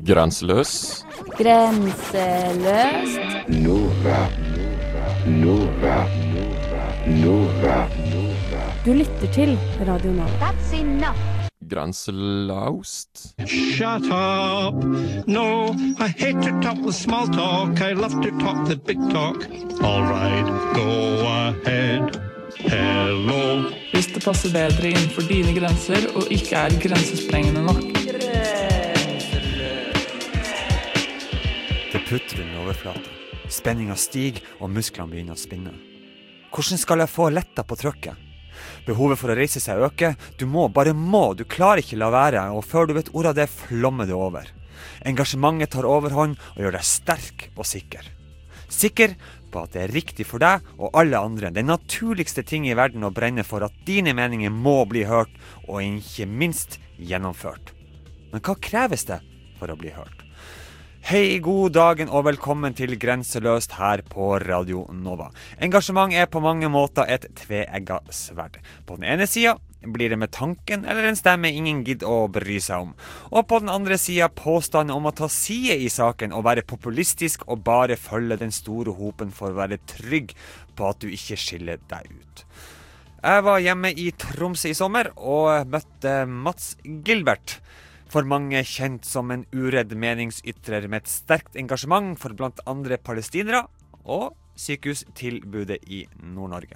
Grenseløs. Grenseløst. Du lytter til Radio Nova. That's enough. Grenselaust. Shut up. No, I hate to talk the small talk. I love to talk the big talk. All right, go ahead. Hello. Hvis det passer bedre innenfor dine grenser og ikke er grensesprengende nok. Det putrer under overflaten. Spenningen stiger og musklene begynner å spinne. Hvordan skal jeg få letta på trykket? Behovet for å reise seg øker. Du du klarer ikke la være, og før du vet ordet av det, flommer det over. Engasjementet tar overhånd og gjør deg sterk og sikker. Sikker på at det er riktig for deg og alle andre. Den naturligste ting i verden å brenne for at dine meninger må bli hørt, og ikke minst gjennomført. Men hva kreves det for å bli hørt? Hei, god dagen og velkommen til Grenseløst her på Radio Nova. Engasjement er på mange måter et tveegget sverd. På den ene siden blir det med tanken eller en stemme ingen gidder å bry seg om. Og på den andre siden påstanden om å ta side i saken og være populistisk og bare følge den store hopen for å være trygg på at du ikke skiller deg ut. Jeg var hjemme i Tromsø i sommer og møtte Mats Gilbert. For mange kjent som en uredd meningsytrer med et sterkt engasjement for blant andre palestinere og sykehustilbudet i Nord-Norge.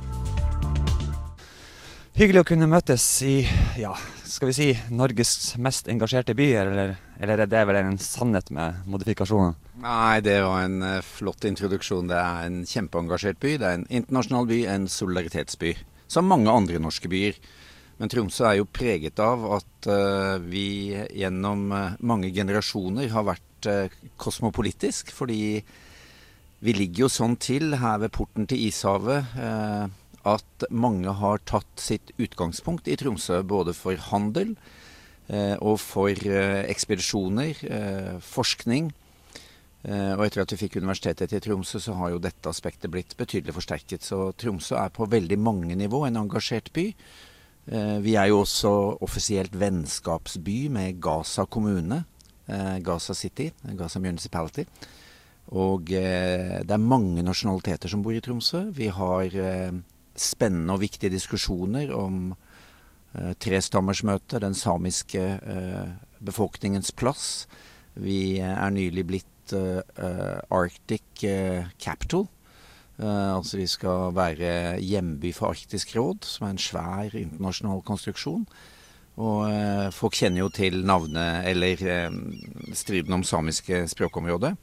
Hyggelig å kunne møtes i, skal vi si, Norges mest engasjerte by, eller er det vel en sannhet med modifikasjoner? Nei, det var en flott introduksjon. Det er en kjempeengasjert by. Det er en internasjonal by, en solidaritetsby, som mange andre norske byer. Men Tromsø er jo preget av at vi gjennom mange generasjoner har vært kosmopolitisk, fordi vi ligger jo sånn til her ved porten til Ishavet at mange har tatt sitt utgangspunkt i Tromsø, både for handel og for ekspedisjoner, forskning. Og etter at vi fikk universitetet til Tromsø, så har jo dette aspektet blitt betydelig forsterket. Så Tromsø er på veldig mange nivå en engasjert by. Vi er jo også offisielt vennskapsby med Gaza kommune, Gaza City, Gaza Municipality. Og det er mange nasjonaliteter som bor i Tromsø. Vi har spennende og viktige diskusjoner om trestammersmøte, den samiske befolkningens plass. Vi er nylig blitt Arctic Capital. Altså vi skal være hjemby for Arktisk råd, som er en svær internasjonal konstruksjon. Og folk kjenner jo til navnet eller striden om samiske språkområdet.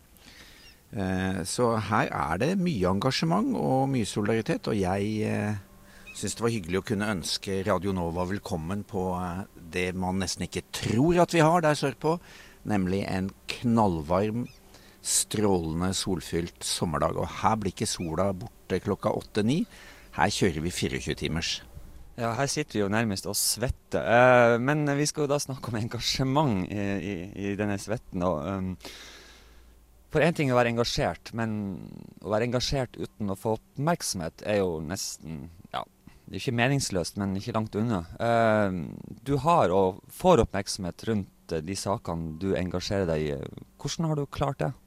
Så her er det mye engasjement og mye solidaritet, og jeg synes det var hyggelig å kunne ønske Radio Nova velkommen på det man nesten ikke tror at vi har der sørpå, nemlig en knallvarm, strålende, solfylt sommerdag. Og her blir ikke sola borte klokka 8-9. Her kjører vi 24 timers. Ja, her sitter vi jo nærmest og svetter. Men vi skal jo da snakke om engasjement i denne svetten. For en ting er å være engasjert, men å være engasjert uten å få oppmerksomhet er jo nesten, det er ikke meningsløst, men ikke langt unna. Du har og får oppmerksomhet rundt de sakene du engasjerer deg i. Hvordan har du klart det?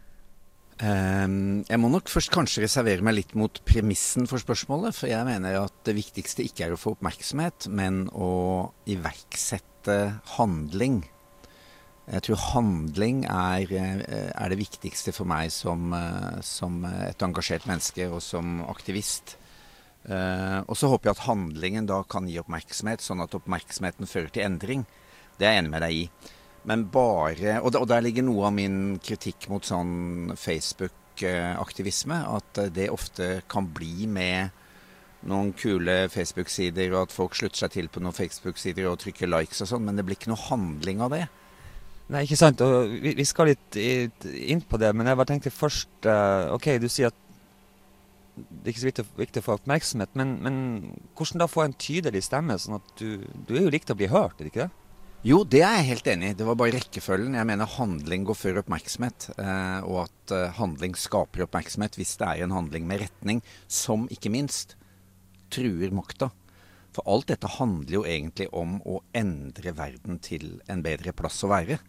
Jeg må nok først kanskje reservere meg litt mot premissen for spørsmålet, for jeg mener at det viktigste ikke er å få oppmerksomhet, men å iverksette handling. Jeg tror handling er det viktigste for meg som et engasjert menneske og som aktivist. Og så håper jeg at handlingen da kan gi oppmerksomhet, sånn at oppmerksomheten fører til endring. Det er jeg enig med deg i. Men og der ligger noe av min kritikk mot sånn Facebook-aktivisme, at det ofte kan bli med noen kule Facebook-sider, og at folk slutter seg til på noen Facebook-sider og trykker likes og sånn, men det blir ikke noe handling av det. Nei, ikke sant, og vi skal litt inn på det, men jeg bare tenkte først, du sier at det er ikke så viktig å få oppmerksomhet, men hvordan da få en tydelig stemme, sånn at du er jo likt å bli hørt, er det ikke det? Jo, det er jeg helt enig i. Det var bare rekkefølgen. Jeg mener handling går før oppmerksomhet, og at handling skaper oppmerksomhet hvis det er en handling med retning, som ikke minst truer makta. For alt dette handler jo egentlig om å endre verden til en bedre plass å være.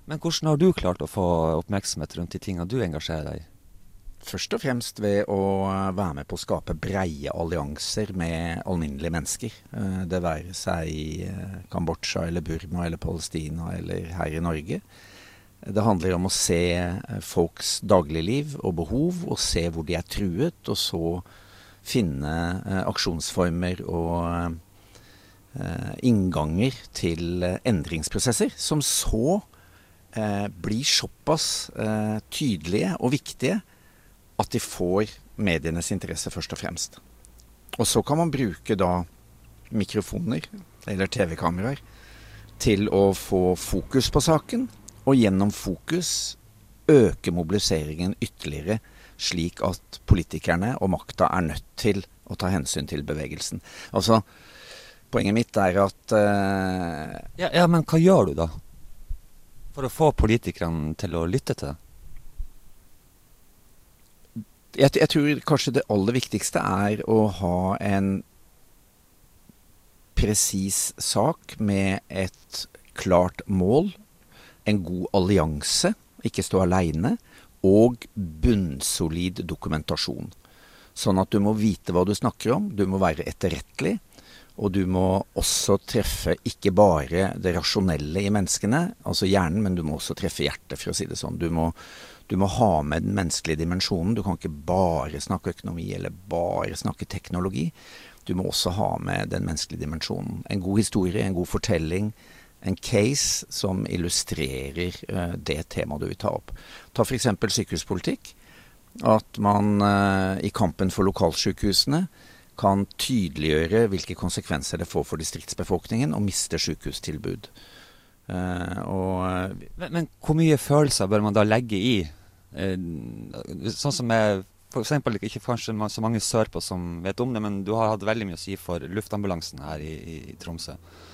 Men hvordan har du klart å få oppmerksomhet rundt de tingene du engasjerer deg i? Først og fremst ved å være med på å skape breie allianser med alminnelige mennesker. Det være seg i Kambodsja eller Burma eller Palestina eller her i Norge. Det handler om å se folks dagligliv og behov, og se hvor de er truet, og så finne aksjonsformer og innganger til endringsprosesser, som så blir såpass tydelige og viktige at de får medienes interesse først og fremst. Og så kan man bruke da mikrofoner eller TV-kameraer til å få fokus på saken, og gjennom fokus øke mobiliseringen ytterligere, slik at politikerne og makta er nødt til å ta hensyn til bevegelsen. Altså, poenget mitt er at Ja, men hva gjør du da? For å få politikerne til å lytte til det? Jeg tror kanskje det aller viktigste er å ha en presis sak med et klart mål, en god allianse, ikke stå alene, og bunnsolid dokumentasjon. Sånn at du må vite hva du snakker om, du må være etterrettelig, og du må også treffe ikke bare det rasjonelle i menneskene, altså hjernen, men du må også treffe hjertet, for å si det sånn. Du må ha med den menneskelige dimensjonen. Du kan ikke bare snakke økonomi eller bare snakke teknologi. Du må også ha med den menneskelige dimensjonen. En god historie, en god fortelling, en case som illustrerer det temaet du vil ta opp. Ta for eksempel sykehuspolitikk. At man i kampen for lokalsykehusene kan tydeliggjøre hvilke konsekvenser det får for distriktsbefolkningen og miste sykehustilbud. Men hvor mye følelser bør man da legge i? Sånn som jeg, for eksempel, ikke kanskje så mange sørpå som vet om det, men du har hatt veldig mye å si for luftambulansen her i Tromsø.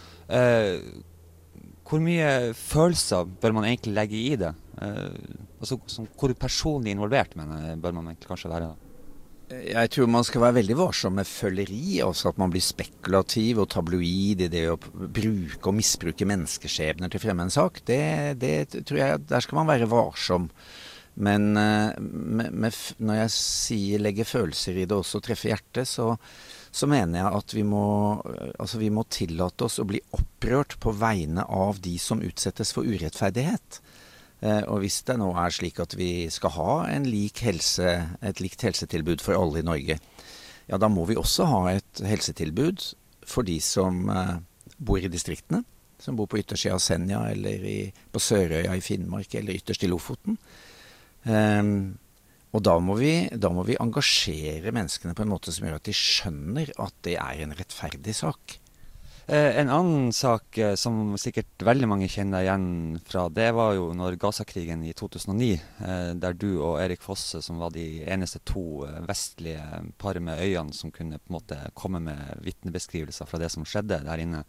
Hvor mye følelser bør man egentlig legge i det? Altså, hvor personlig involvert bør man egentlig kanskje være da? Jeg tror man skal være veldig varsom med føleri, altså at man blir spekulativ og tabloid i det å bruke og misbruke menneskeskjebner til å fremme en sak. Det tror jeg, der skal man være varsom. Men når jeg sier legge følelser i det også og treffe hjertet, så mener jeg at vi må tillate oss å bli opprørt på vegne av de som utsettes for urettferdighet. Og hvis det nå er slik at vi skal ha et likt helsetilbud for alle i Norge, ja, da må vi også ha et helsetilbud for de som bor i distriktene, som bor på yttersida av Senja, eller på Sørøya i Finnmark, eller ytterst i Lofoten. Og da må vi engasjere menneskene på en måte som gjør at de skjønner at det er en rettferdig sak. En annen sak som sikkert veldig mange kjenner igjen fra, det var jo når Gaza-krigen i 2009, der du og Erik Fosse, som var de eneste to vestlige par med øyene som kunne på en måte komme med vitnebeskrivelser fra det som skjedde der inne.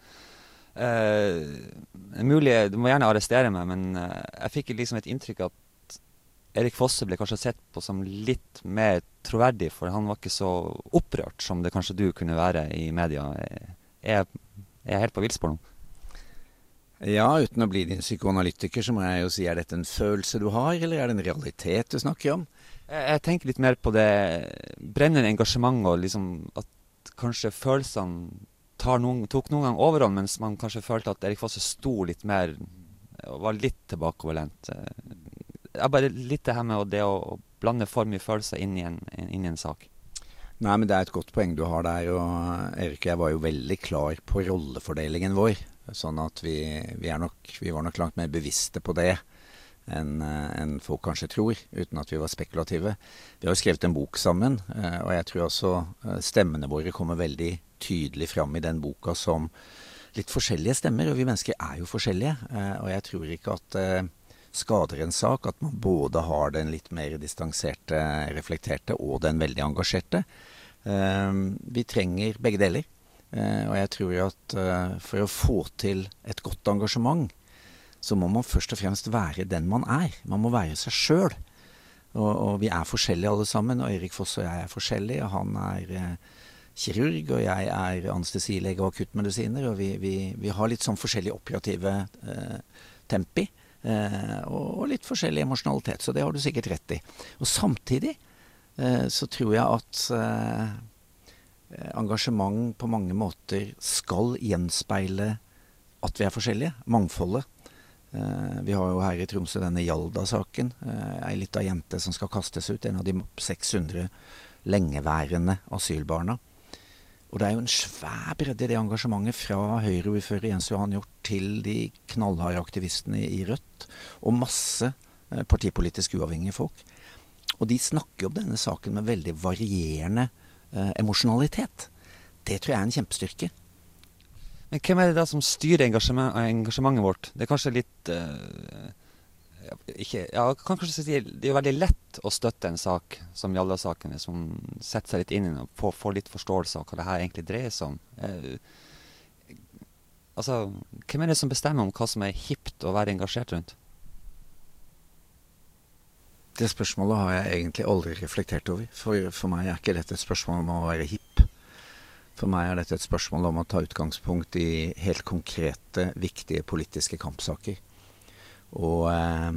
Mulig, du må gjerne arrestere meg, men jeg fikk liksom et inntrykk at Erik Fosse ble kanskje sett på som litt mer troverdig, for han var ikke så opprørt som det kanskje du kunne være i media. Er jeg helt på villspor nå? Ja, uten å bli din psykoanalytiker, så må jeg jo si, er dette en følelse du har, eller er det en realitet du snakker om? Jeg tenker litt mer på det brennende engasjementet, og liksom at kanskje følelsene tok noen gang overhånd, mens man kanskje følte at Erik Fosse sto litt mer, og var litt tilbakeoverlent. Bare litt det her med det å blande for mye følelser inn i en sak. Nei, men det er et godt poeng du har der, og Erik og jeg var jo veldig klar på rollefordelingen vår, sånn at vi var nok langt mer bevisste på det enn folk kanskje tror, uten at vi var spekulative. Vi har jo skrevet en bok sammen, og jeg tror også stemmene våre kommer veldig tydelig fram i den boka som litt forskjellige stemmer, og vi mennesker er jo forskjellige, og jeg tror ikke at skader en sak, at man både har den litt mer distanserte, reflekterte og den veldig engasjerte. Vi trenger begge deler, og jeg tror at for å få til et godt engasjement, så må man først og fremst være den man er. Man må være seg selv. Og vi er forskjellige alle sammen, og Erik Fosse og jeg er forskjellige. Han er kirurg, og jeg er anestesilege og akuttmedisiner, og vi har litt sånn forskjellige operative tempi. og litt forskjellig emosjonalitet, så det har du sikkert rett i. Og samtidig så tror jeg at engasjement på mange måter skal gjenspeile at vi er forskjellige, mangfoldet. Vi har jo her i Tromsø denne Hjalda-saken, en liten jente som skal kastes ut, en av de 600 lengeværende asylbarna. Og det er jo en svær bredde i det engasjementet fra Høyre-ordfører Jens Johan Hjort til de knallharde aktivistene i Rødt, og masse partipolitisk uavhengige folk. Og de snakker om denne saken med veldig varierende emosjonalitet. Det tror jeg er en kjempestyrke. Men hvem er det da som styrer engasjementet vårt? Det er kanskje litt kan kanskje si det er veldig lett å støtte en sak som Hjalda-saken, som setter seg litt inn i den og får litt forståelse av hva det her egentlig dreier seg om. Hvem er det som bestemmer om hva som er hipt å være engasjert rundt? Det spørsmålet har jeg egentlig aldri reflektert over. For meg er ikke dette et spørsmål om å være hipp. For meg er dette et spørsmål om å ta utgangspunkt i helt konkrete, viktige politiske kampsaker. Og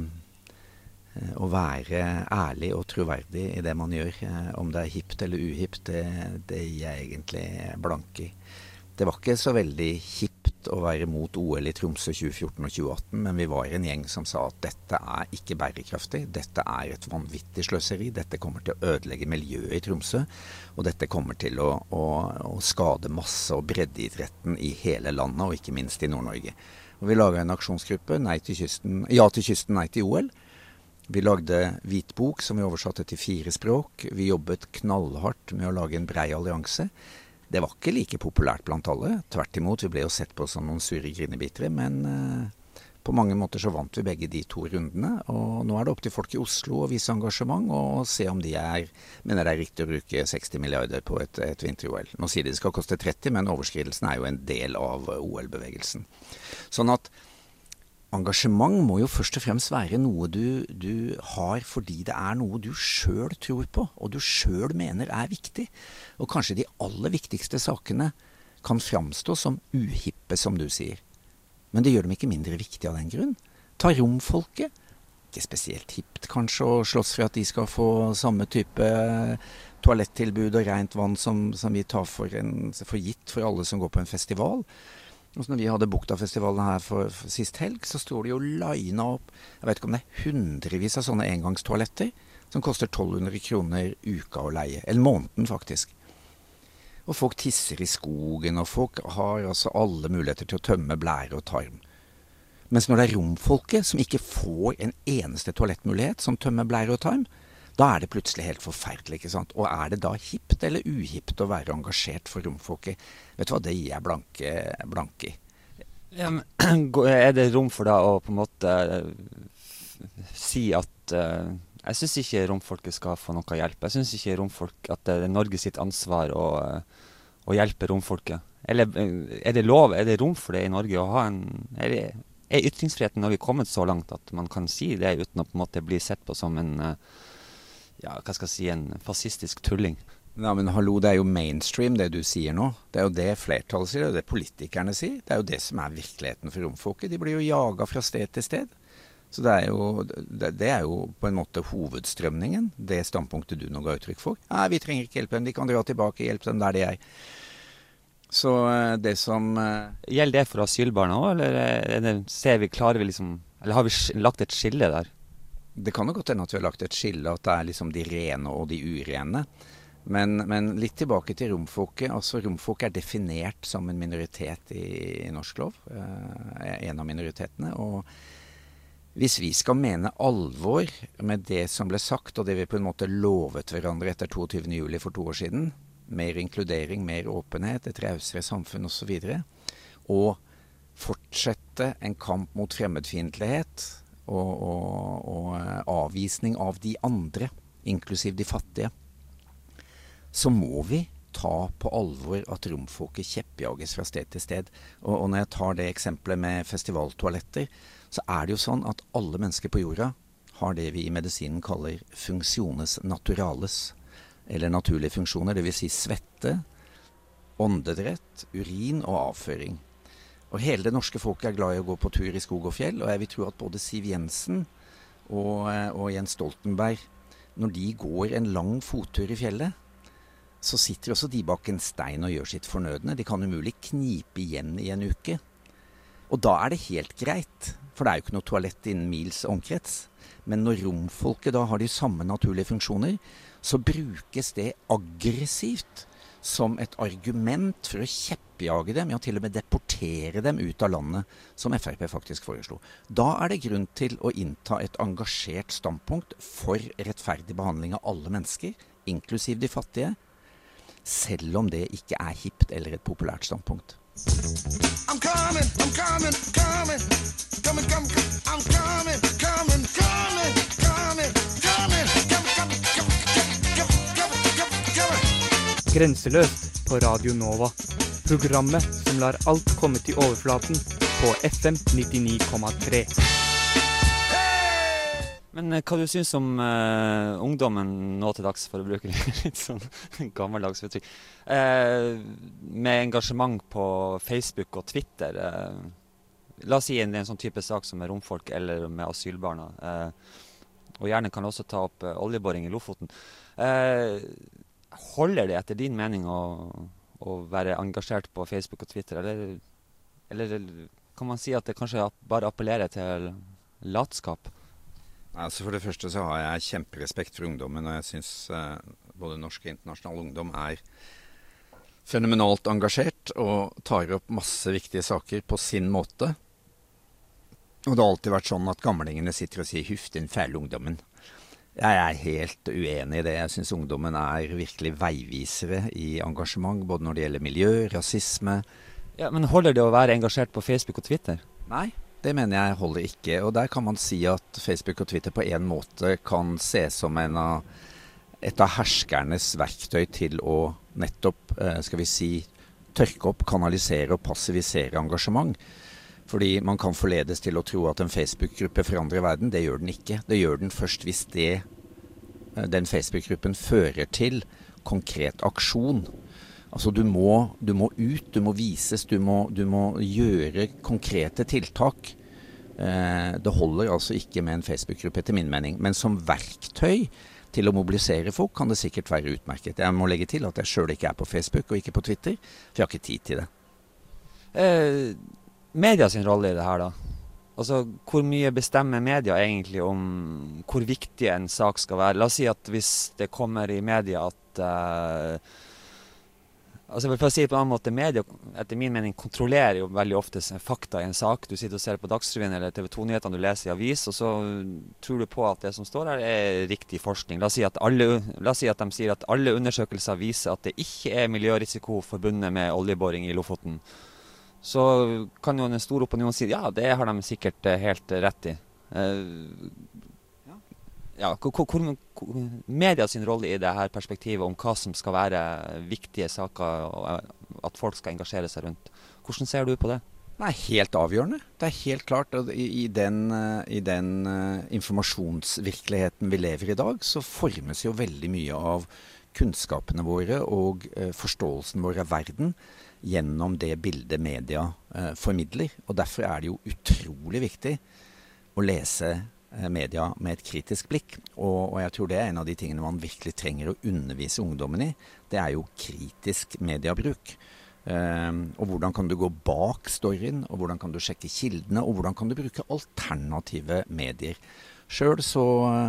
å være ærlig og troverdig i det man gjør. Om det er hipt eller uhipt, det gir jeg egentlig blank i. Det var ikke så veldig hipt å være mot OL i Tromsø 2014 og 2018, men vi var en gjeng som sa at dette er ikke bærekraftig, dette er et vanvittig sløseri, dette kommer til å ødelegge miljøet i Tromsø, og dette kommer til å skade masse og breddeidretten i hele landet, og ikke minst i Nord-Norge. Og vi laget en aksjonsgruppe, Ja til kysten, nei til OL. Vi lagde hvitbok som vi oversatte til 4 språk. Vi jobbet knallhardt med å lage en brei allianse. Det var ikke like populært blant alle. Tvert imot, vi ble jo sett på som noen sure grinebitere, men på mange måter så vant vi begge de 2 rundene. Og nå er det opp til folk i Oslo å vise engasjement og se om de mener det er riktig å bruke 60 milliarder på et vinter-OL. Nå sier de det skal koste 30, men overskridelsen er jo en del av OL-bevegelsen. Sånn at engasjement må jo først og fremst være noe du har fordi det er noe du selv tror på, og du selv mener er viktig. Og kanskje de aller viktigste sakene kan framstå som uhippe, som du sier. Men det gjør dem ikke mindre viktige av den grunn. Ta romfolket. Ikke spesielt hipt kanskje å slåss for at de skal få samme type toalettilbud og rent vann som vi tar for gitt for alle som går på en festival. Og så når vi hadde Buktafestivalen her for sist helg, så står det jo linet opp, jeg vet ikke om det er hundrevis av sånne engangstoaletter, som koster 1200 kroner uka å leie, eller måneden faktisk. Og folk tisser i skogen, og folk har altså alle muligheter til å tømme blære og tarm. Mens når det er romfolket som ikke får en eneste toalettmulighet som tømmer blære og tarm, da er det plutselig helt forferdelig, ikke sant? Og er det da hipt eller uhipt å være engasjert for romfolket? Vet du hva, det gir jeg blank i. Ja, men, er det rom for da å på en måte si at jeg synes ikke romfolket skal få noe hjelp. Jeg synes ikke at det er Norge sitt ansvar å hjelpe romfolket. Eller er det lov, er det rom for det i Norge å ha er ytringsfriheten når vi er kommet så langt at man kan si det uten å på en måte bli sett på som en fascistisk tulling? Ja, men hallo, det er jo mainstream det du sier nå. Det er jo det flertallet sier, det er det politikerne sier. Det er jo det som er virkeligheten for romfolket. De blir jo jaget fra sted til sted. Så det er jo på en måte hovedstrømningen, det standpunktet du nå ga uttrykk for. Nei, vi trenger ikke hjelpe dem, de kan dra tilbake, hjelpe dem der de er. Så det som Gjelder det for asylbarna også, eller har vi lagt et skille der? Det kan jo godt hende at vi har lagt et skille, at det er liksom de rene og de urene. Men litt tilbake til romfolket. Altså romfolket er definert som en minoritet i norsk lov. En av minoritetene. Og hvis vi skal mene alvor med det som ble sagt, og det vi på en måte lovet hverandre etter 22. juli for 2 år siden, mer inkludering, mer åpenhet, et rausere samfunn og så videre, og fortsette en kamp mot fremmedfiendtlighet, og avvisning av de andre, inklusiv de fattige, så må vi ta på alvor at romfolket kjeppjages fra sted til sted. Og når jeg tar det eksempelet med festivaltoaletter, så er det jo sånn at alle mennesker på jorda har det vi i medisinen kaller funksjones naturales, eller naturlige funksjoner, det vil si svette, åndedrett, urin og avføring. Og hele det norske folket glad I å gå på tur I skog og fjell, og jeg vil tro at både Siv Jensen og Jens Stoltenberg, når de går en lang fottur I fjellet, så sitter også de bak en stein og gjør sitt fornødne. De kan umulig knipe igjen I en uke. Og da det helt greit, for det jo ikke noe toalett innen mils omkrets. Men når romfolket da har de samme naturlige funksjoner, så brukes det aggressivt som et argument for å kjeppjage dem, ja til og med deportere dem ut av landet, som FrP faktisk foreslo. Da det grunn til å innta et engasjert standpunkt for rettferdig behandling av alle mennesker, inklusiv de fattige, selv om det ikke hipt eller et populært standpunkt. I'm coming, I'm coming, coming, coming, coming, I'm coming, coming, coming, coming, coming, coming, Grenseløst på Radio Nova. Programmet som lar alt komme til overflaten på FM 99,3. Men hva du synes om ungdommen nå til dags, for å bruke litt sånn gammeldags uttrykk, med engasjement på Facebook og Twitter? La oss si en sånn type sak som med romfolk eller med asylbarna, og gjerne kan også ta opp oljeboring I Lofoten. Holder det etter din mening å være engasjert på Facebook og Twitter, eller kan man si at det kanskje bare appellerer til latskap? Altså for det første så har jeg kjemperespekt for ungdommen, og jeg synes både norsk og internasjonal ungdom fenomenalt engasjert og tar opp masse viktige saker på sin måte. Og det har alltid vært sånn at gamlingene sitter og sier «Huff, den fæle ungdommen». Jeg helt uenig I det. Jeg synes ungdommen virkelig veivisere I engasjement, både når det gjelder miljø, rasisme. Ja, men holder det å være engasjert på Facebook og Twitter? Nei, det mener jeg holder ikke. Og der kan man si at Facebook og Twitter på en måte kan ses som et av herskernes verktøy til å nettopp, skal vi si, tørke opp, kanalisere og passivisere engasjement. Fordi man kan forledes til å tro at en Facebook-gruppe forandrer verden. Det gjør den ikke. Det gjør den først hvis den Facebook-gruppen fører til konkret aksjon. Altså du må ut, du må vises, du må gjøre konkrete tiltak. Det holder altså ikke med en Facebook-gruppe etter min mening. Men som verktøy til å mobilisere folk kan det sikkert være utmerket. Jeg må legge til at jeg selv ikke på Facebook og ikke på Twitter, for jeg har ikke tid til det. Media sin rolle I det her da? Altså, hvor mye bestemmer media egentlig om hvor viktig en sak skal være? La oss si at hvis det kommer I media at altså for å si det på en annen måte, media etter min mening kontrollerer jo veldig ofte fakta I en sak. Du sitter og ser på Dagsrevyen eller TV2-nyhetene du leser I avis, og så tror du på at det som står her riktig forskning. La oss si at de sier at alle undersøkelser viser at det ikke miljørisiko forbundet med oljeboring I Lofoten. Så kan jo en stor opinion si, ja, det har de sikkert helt rett I. Ja, media sin rolle I det her perspektivet om hva som skal være viktige saker, og at folk skal engasjere seg rundt. Hvordan ser du på det? Nei, helt avgjørende. Det helt klart at I den informasjonsvirkeligheten vi lever I dag, så formes jo veldig mye av kunnskapene våre og forståelsen vår av verden gjennom det bildet media formidler. Og derfor det jo utrolig viktig å lese media med et kritisk blikk. Og jeg tror det en av de tingene man virkelig trenger å undervise ungdommen I. Det jo kritisk mediebruk. Og hvordan kan du gå bak storyen, og hvordan kan du sjekke kildene, og hvordan kan du bruke alternative medier. Selv så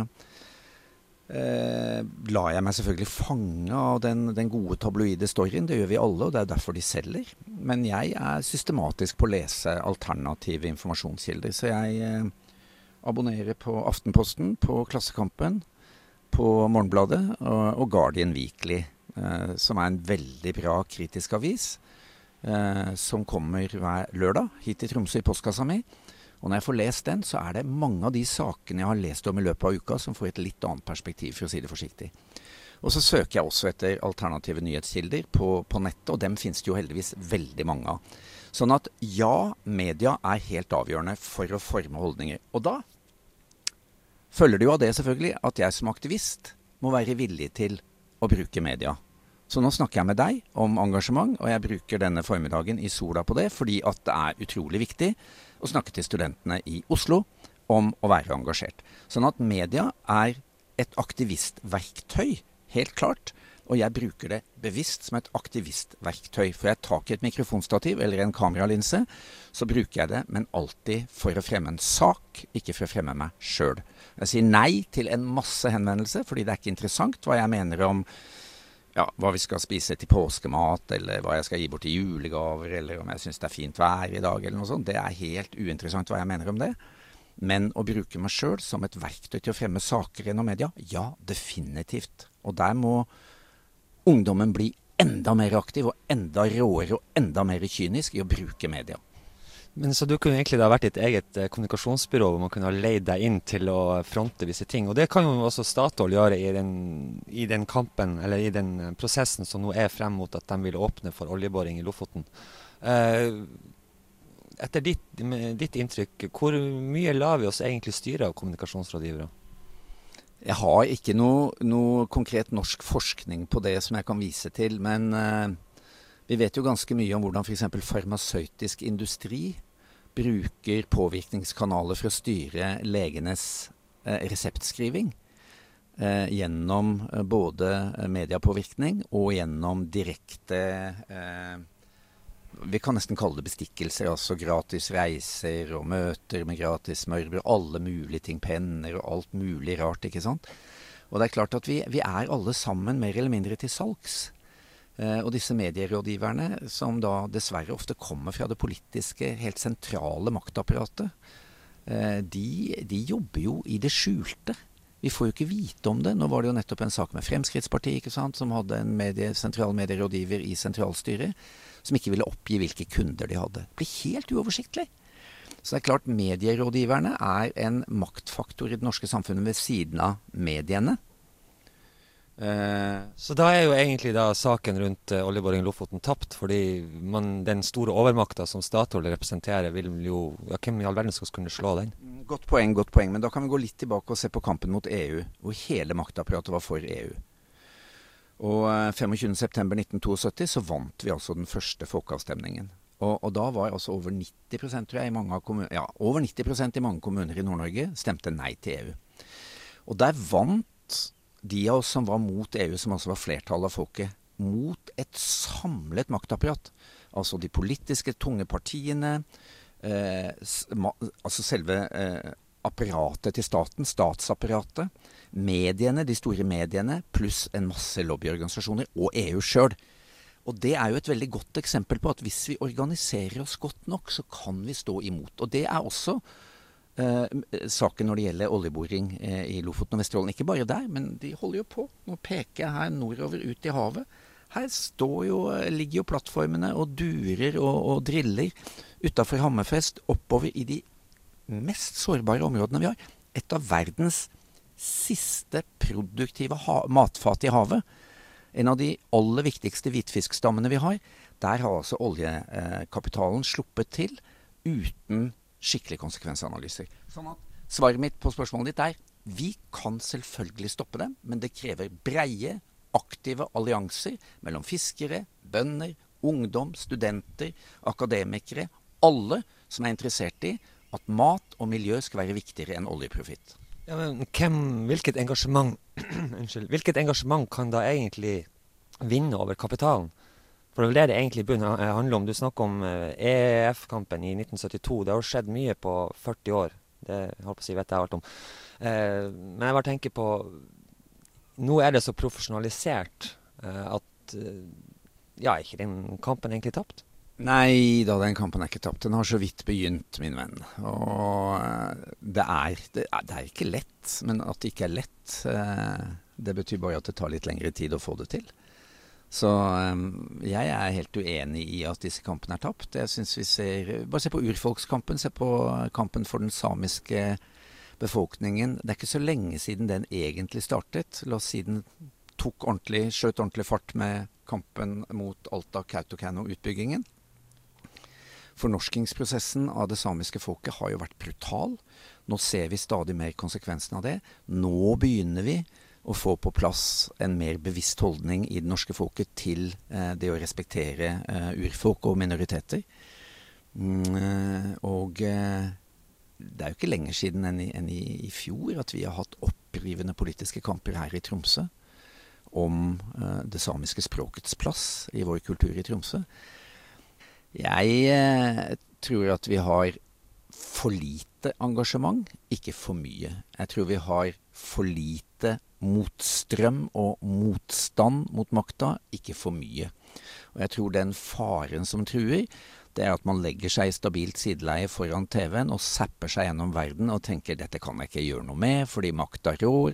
la jeg meg selvfølgelig fange av den gode tabloide storyen. Det gjør vi alle, og det derfor de selger. Men jeg systematisk på å lese alternative informasjonskilder. Så jeg abonnerer på Aftenposten, på Klassekampen, på Morgenbladet og Guardian Weekly, som en veldig bra kritisk avis, som kommer hver lørdag hit I Tromsø I postkassa mi. Og når jeg får lest den, så det mange av de sakene jeg har lest om I løpet av uka som får et litt annet perspektiv, for å si det forsiktig. Og så søker jeg også etter alternative nyhetskilder på nettet, og dem finnes det jo heldigvis veldig mange av. Sånn at ja, media helt avgjørende for å forme holdninger. Og da følger det jo av det selvfølgelig at jeg som aktivist må være villig til å bruke media Så nå snakker jeg med deg om engasjement, og jeg bruker denne formiddagen i sola på det, fordi at det er utrolig viktig å snakke til studentene i Oslo om å være engasjert. Sånn at media er et aktivistverktøy, helt klart, og jeg bruker det bevisst som et aktivistverktøy. For jeg tar ikke et mikrofonstativ eller en kameralinse, så bruker jeg det, men alltid for å fremme en sak, ikke for å fremme meg selv. Jeg sier nei til en masse henvendelser, fordi det er ikke interessant hva jeg mener om hva vi skal spise til påskemat, eller hva jeg skal gi bort til julegaver, eller om jeg synes det er fint vær i dag, eller noe sånt. Det er helt uinteressant hva jeg mener om det. Men å bruke meg selv som et verktøy til å fremme saker gjennom media, ja, definitivt. Og der må ungdommen bli enda mer aktiv, og enda råere, og enda mer kynisk i å bruke media. Men så du kunne egentlig da vært et eget kommunikasjonsbyrå hvor man kunne ha leid deg inn til å fronte visse ting. Og det kan jo også Statoil gjøre i den kampen, eller i den prosessen som nå er frem mot at de vil åpne for oljeboring i Lofoten. Etter ditt inntrykk, hvor mye lar vi oss egentlig styre av kommunikasjonsrådgivere? Jeg har ikke noe konkret norsk forskning på det som jeg kan vise til, men vi vet jo ganske mye om hvordan for eksempel farmasøytisk industri bruker påvirkningskanaler for å styre legenes reseptskriving gjennom både mediepåvirkning og gjennom direkte, vi kan nesten kalle det bestikkelser, altså gratis reiser og møter med gratis smørbrød, alle mulige ting, penner og alt mulig rart, ikke sant? Og det er klart at vi er alle sammen mer eller mindre til salgs. Og disse medierådgiverne, som da dessverre ofte kommer fra det politiske, helt sentrale maktapparatet, de jobber jo i det skjulte. Vi får jo ikke vite om det. Nå var det jo nettopp en sak med Fremskrittspartiet, ikke sant, som hadde en sentral medierådgiver i sentralstyret, som ikke ville oppgi hvilke kunder de hadde. Det blir helt uoversiktlig. Så det er klart, medierådgiverne er en maktfaktor i det norske samfunnet ved siden av mediene. Så da er jo egentlig da saken rundt oljeboring Lofoten tapt, fordi den store overmakta som Statoil representerer, vil jo, hvem i all verden skal kunne slå den? Godt poeng, men da kan vi gå litt tilbake og se på kampen mot EU, hvor hele maktapparatet var for EU. Og 25. september 1972 så vant vi altså den første folkeavstemningen. Og da var altså over 90%, tror jeg, over 90% i mange kommuner i Nord-Norge stemte nei til EU. Og der vant de av oss som var mot EU, som altså var flertallet av folket, mot et samlet maktapparat. Altså de politiske tunge partiene, altså selve apparatet til staten, statsapparatet, mediene, de store mediene, pluss en masse lobbyorganisasjoner, og EU selv. Og det er jo et veldig godt eksempel på at hvis vi organiserer oss godt nok, så kan vi stå imot. Og det er også saken når det gjelder oljeboring i Lofoten og Vesterålen. Ikke bare der, men de holder jo på. Nå peker jeg her nordover ut i havet. Her ligger jo plattformene og durer og driller utenfor Hammerfest, oppover i de mest sårbare områdene vi har. Et av verdens siste produktive matfat i havet. En av de aller viktigste hvitfiskstammene vi har. Der har altså oljekapitalen sluppet til uten skikkelige konsekvensanalyser. Sånn at svaret mitt på spørsmålet ditt er, vi kan selvfølgelig stoppe dem, men det krever breie, aktive allianser mellom fiskere, bønder, ungdom, studenter, akademikere, alle som er interessert i at mat og miljø skal være viktigere enn oljeprofitt. Ja, men hvilket engasjement kan da egentlig vinne over kapitalen? For det er det egentlig handler om. Du snakker om EF-kampen i 1972. Det har skjedd mye på 40 år. Det vet jeg alt om. Men jeg bare tenker på, nå er det så profesjonalisert at, ikke den kampen egentlig tapt? Nei da, den kampen er ikke tapt. Den har så vidt begynt, min venn. Og det er ikke lett, men at det ikke er lett, det betyr bare at det tar litt lengre tid å få det til. Så jeg er helt uenig i at disse kampene er tapt. Jeg synes bare se på urfolkskampen, se på kampen for den samiske befolkningen. Det er ikke så lenge siden den egentlig startet. La oss si den skjøt ordentlig fart med kampen mot Alta-Kautokeino-utbyggingen. Fornorskingsprosessen av det samiske folket har jo vært brutal. Nå ser vi stadig mer konsekvensen av det. Nå begynner vi å få på plass en mer bevisst holdning i det norske folket til det å respektere urfolk og minoriteter. Og det jo ikke lenger siden enn i fjor at vi har hatt opprivende politiske kamper her i Tromsø om det samiske språkets plass i vår kultur i Tromsø. Jeg tror at vi har for lite engasjement, ikke for mye. Jeg tror vi har for lite motstrøm og motstand mot makta, ikke for mye. Og jeg tror den faren som truer, det at man legger seg i stabilt sideleie foran TV-en og zapper seg gjennom verden og tenker dette kan jeg ikke gjøre noe med, fordi makta rår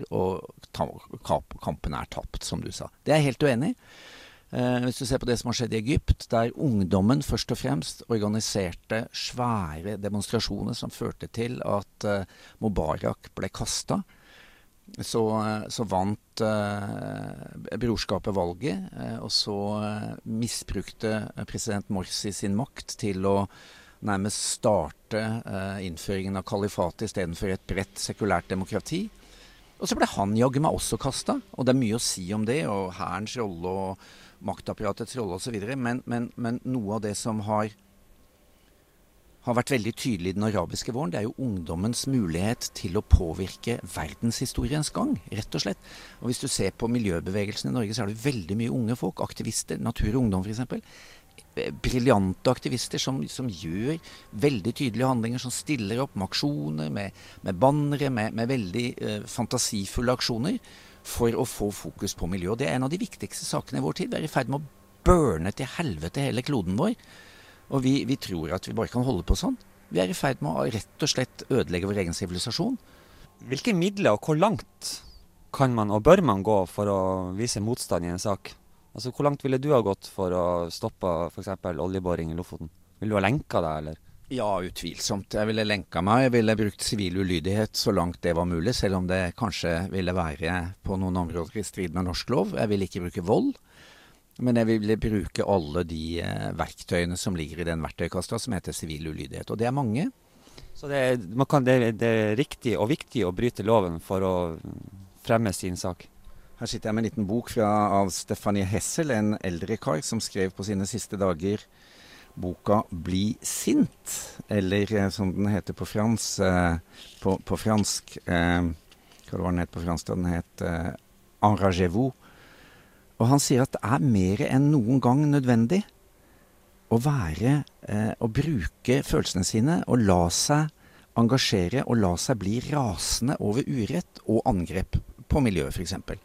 og kampen tapt, som du sa. Det jeg helt uenig i. Hvis du ser på det som har skjedd i Egypt, der ungdommen først og fremst organiserte svære demonstrasjoner som førte til at Mubarak ble kastet, så vant brorskapet valget, og så misbrukte president Morsi sin makt til å nærmest starte innføringen av kalifat i stedet for et bredt sekulært demokrati. Og så ble han jaggu meg også kastet, og det mye å si om det, og hærens rolle og maktapparatets rolle og så videre, men noe av det som har vært veldig tydelig i den arabiske våren, det jo ungdommens mulighet til å påvirke verdenshistoriens gang, rett og slett. Og hvis du ser på miljøbevegelsen i Norge, så det veldig mye unge folk, aktivister, Natur og Ungdom for eksempel, briljante aktivister som gjør veldig tydelige handlinger, som stiller opp med aksjoner, med bannere, med veldig fantasifulle aksjoner, for å få fokus på miljø. Og det en av de viktigste sakene i vår tid. Vi i ferd med å burne til helvete hele kloden vår. Og vi tror at vi bare kan holde på sånn. Vi i ferd med å rett og slett ødelegge vår egen sivilisasjon. Hvilke midler og hvor langt kan man og bør man gå for å vise motstand i en sak? Altså, hvor langt ville du ha gått for å stoppe for eksempel oljeboring i Lofoten? Vil du ha lenka deg, eller? Ja, utvilsomt. Jeg ville lenka meg. Jeg ville brukt sivil ulydighet så langt det var mulig, selv om det kanskje ville være på noen områder i strid med norsk lov. Jeg ville ikke bruke vold, men jeg ville bruke alle de verktøyene som ligger i den verktøykasta som heter sivil ulydighet. Og det mange. Så det riktig og viktig å bryte loven for å fremme sin sak? Her sitter jeg med en liten bok av Stefanie Hessel, en eldre kar som skrev på sine siste dager boka «Bli sint», eller som den heter på fransk, hva var den het på fransk? Den het «Enragez-vous». Og han sier at det mer enn noen gang nødvendig å bruke følelsene sine og la seg engasjere og la seg bli rasende over urett og angrep på miljøet for eksempel.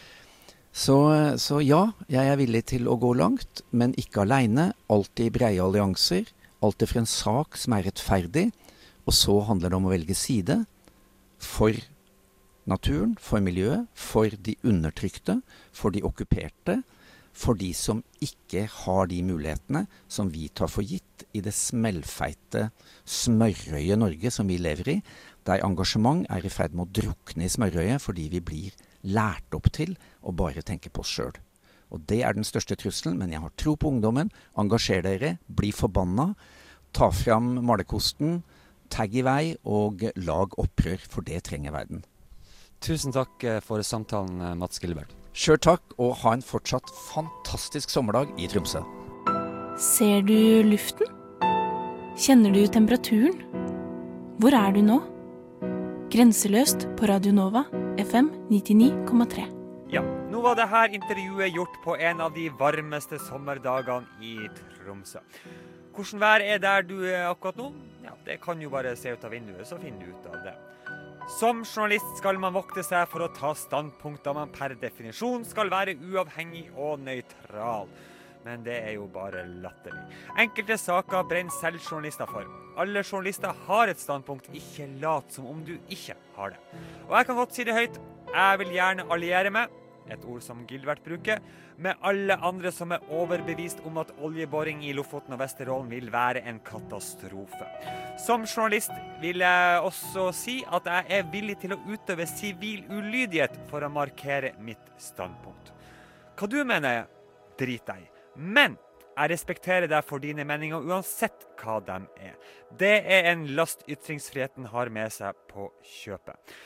Så ja, jeg villig til å gå langt, men ikke alene, alltid i breie allianser, alltid for en sak som rettferdig, og så handler det om å velge side for naturen, for miljøet, for de undertrykte, for de okkuperte, for de som ikke har de mulighetene som vi tar for gitt i det smellfeite smørrøyet Norge som vi lever i, der engasjement i ferd med å drukne i smørrøyet fordi vi blir lært opp til å bare tenke på oss selv. Og det den største trusselen, men jeg har tro på ungdommen. Engasjer dere, bli forbanna, ta fram malerkosten, tagg i vei og lag opprør, for det trenger verden. Tusen takk for samtalen, Mats Gilbert. Selv takk, og ha en fortsatt fantastisk sommerdag i Tromsø. Ser du luften? Kjenner du temperaturen? Hvor du nå? Grenseløst på Radio Nova, FM 99,3. Ja, nå var det her intervjuet gjort på en av de varmeste sommerdagene i Tromsø. Hvordan vær der du akkurat nå? Ja, det kan jo bare se ut av vinduet, så finner du ut av det. Som journalist skal man vokte seg for å ta standpunkter man per definisjon skal være uavhengig og nøytral. Men det jo bare latterlig. Enkelte saker brenner selv journalister for. Alle journalister har et standpunkt, ikke lat som om du ikke har det. Og jeg kan godt si det høyt, jeg vil gjerne alliere meg, et ord som Gilbert bruker, med alle andre som overbevist om at oljeboring i Lofoten og Vesterålen vil være en katastrofe. Som journalist vil jeg også si at jeg villig til å utøve sivil ulydighet for å markere mitt standpunkt. Hva du mener, drit deg. Men jeg respekterer deg for dine meninger uansett hva de Det en last ytringsfriheten har med seg på kjøpet.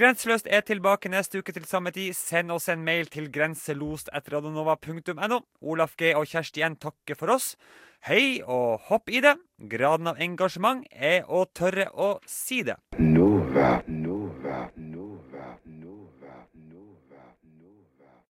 Grenseløst tilbake neste uke til samme tid. Send oss en mail til grenselost@radionova.no. Olaf G. og Kjersti N takker for oss. Hei og hopp i det. Graden av engasjement å tørre å si det. Nova.